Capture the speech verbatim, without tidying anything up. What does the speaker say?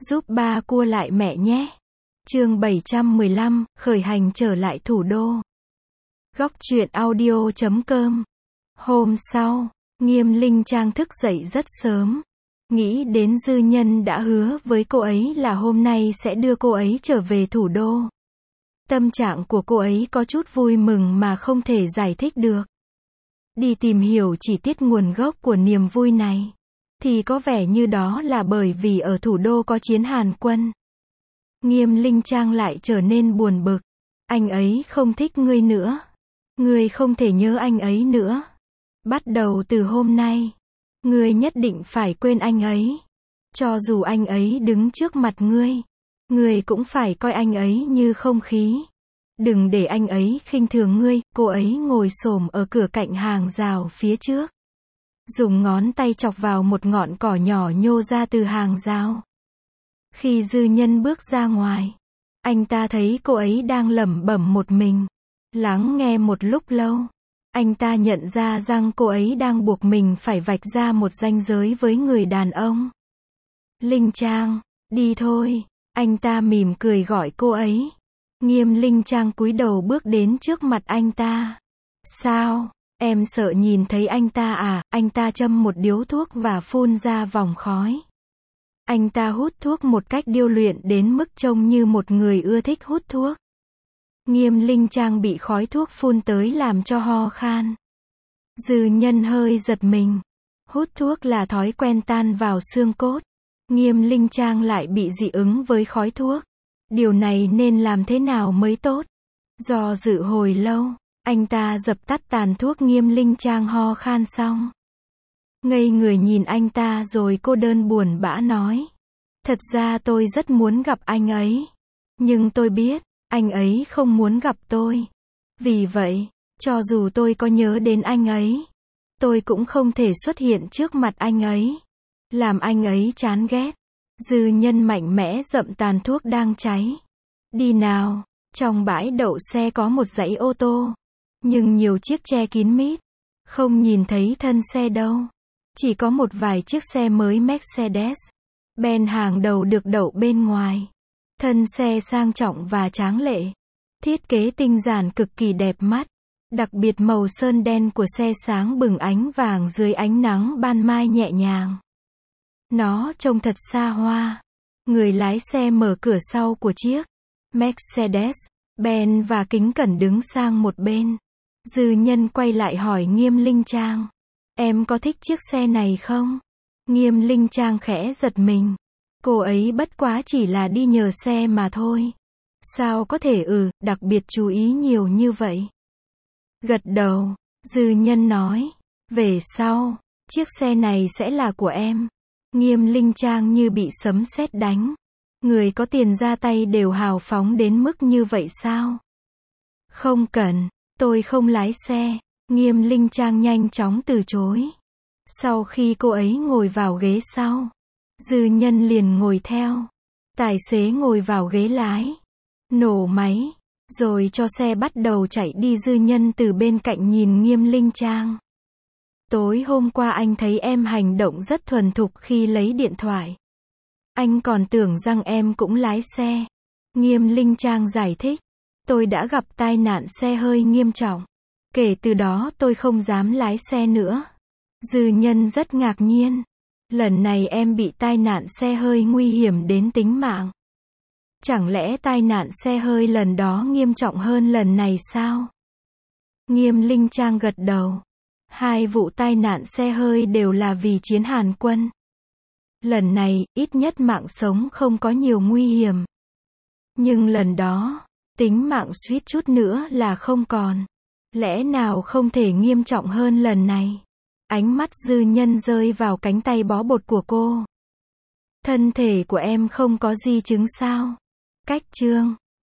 Giúp ba cua lại mẹ nhé. Chương bảy trăm mười lăm, khởi hành trở lại thủ đô. Góc truyện audio chấm com. Hôm sau, Nghiêm Linh Trang thức dậy rất sớm. Nghĩ đến Dư Nhân đã hứa với cô ấy là hôm nay sẽ đưa cô ấy trở về thủ đô. Tâm trạng của cô ấy có chút vui mừng mà không thể giải thích được. Đi tìm hiểu chi tiết nguồn gốc của niềm vui này, thì có vẻ như đó là bởi vì ở thủ đô có chiến Hàn quân. Nghiêm Linh Trang lại trở nên buồn bực. Anh ấy không thích ngươi nữa. Ngươi không thể nhớ anh ấy nữa. Bắt đầu từ hôm nay, ngươi nhất định phải quên anh ấy. Cho dù anh ấy đứng trước mặt ngươi, ngươi cũng phải coi anh ấy như không khí. Đừng để anh ấy khinh thường ngươi. Cô ấy ngồi xổm ở cửa cạnh hàng rào phía trước, dùng ngón tay chọc vào một ngọn cỏ nhỏ nhô ra từ hàng rào. Khi Dư Nhân bước ra ngoài, anh ta thấy cô ấy đang lẩm bẩm một mình. Lắng nghe một lúc lâu, anh ta nhận ra rằng cô ấy đang buộc mình phải vạch ra một ranh giới với người đàn ông. Linh Trang, đi thôi. Anh ta mỉm cười gọi cô ấy. Nghiêm Linh Trang cúi đầu bước đến trước mặt anh ta. Sao, em sợ nhìn thấy anh ta à? Anh ta châm một điếu thuốc và phun ra vòng khói. Anh ta hút thuốc một cách điêu luyện đến mức trông như một người ưa thích hút thuốc. Nghiêm Linh Trang bị khói thuốc phun tới làm cho ho khan. Dư Nhân hơi giật mình. Hút thuốc là thói quen tan vào xương cốt. Nghiêm Linh Trang lại bị dị ứng với khói thuốc. Điều này nên làm thế nào mới tốt? Do dự hồi lâu, anh ta dập tắt tàn thuốc. Nghiêm Linh Trang ho khan xong, ngây người nhìn anh ta rồi cô đơn buồn bã nói. Thật ra tôi rất muốn gặp anh ấy. Nhưng tôi biết, anh ấy không muốn gặp tôi. Vì vậy, cho dù tôi có nhớ đến anh ấy, tôi cũng không thể xuất hiện trước mặt anh ấy, làm anh ấy chán ghét. Dư Nhân mạnh mẽ dậm tàn thuốc đang cháy. Đi nào. Trong bãi đậu xe có một dãy ô tô, nhưng nhiều chiếc che kín mít. Không nhìn thấy thân xe đâu. Chỉ có một vài chiếc xe mới Mercedes-Benz hàng đầu được đậu bên ngoài. Thân xe sang trọng và tráng lệ. Thiết kế tinh giản cực kỳ đẹp mắt. Đặc biệt màu sơn đen của xe sáng bừng ánh vàng dưới ánh nắng ban mai nhẹ nhàng. Nó trông thật xa hoa. Người lái xe mở cửa sau của chiếc Mercedes-Benz và kính cẩn đứng sang một bên. Dư Nhân quay lại hỏi Nghiêm Linh Trang. Em có thích chiếc xe này không? Nghiêm Linh Trang khẽ giật mình. Cô ấy bất quá chỉ là đi nhờ xe mà thôi. Sao có thể ừ, đặc biệt chú ý nhiều như vậy? Gật đầu, Dư Nhân nói. Về sau, chiếc xe này sẽ là của em. Nghiêm Linh Trang như bị sấm sét đánh. Người có tiền ra tay đều hào phóng đến mức như vậy sao? Không cần, tôi không lái xe. Nghiêm Linh Trang nhanh chóng từ chối. Sau khi cô ấy ngồi vào ghế sau, Dư Nhân liền ngồi theo. Tài xế ngồi vào ghế lái, nổ máy, rồi cho xe bắt đầu chạy đi. Dư Nhân từ bên cạnh nhìn Nghiêm Linh Trang. Tối hôm qua anh thấy em hành động rất thuần thục khi lấy điện thoại. Anh còn tưởng rằng em cũng lái xe. Nghiêm Linh Trang giải thích. Tôi đã gặp tai nạn xe hơi nghiêm trọng. Kể từ đó tôi không dám lái xe nữa. Dư Nhân rất ngạc nhiên. Lần này em bị tai nạn xe hơi nguy hiểm đến tính mạng. Chẳng lẽ tai nạn xe hơi lần đó nghiêm trọng hơn lần này sao? Nghiêm Linh Trang gật đầu. Hai vụ tai nạn xe hơi đều là vì chiến Hàn quân. Lần này, ít nhất mạng sống không có nhiều nguy hiểm. Nhưng lần đó, tính mạng suýt chút nữa là không còn. Lẽ nào không thể nghiêm trọng hơn lần này? Ánh mắt Dư Nhân rơi vào cánh tay bó bột của cô. Thân thể của em không có di chứng sao? Cách chương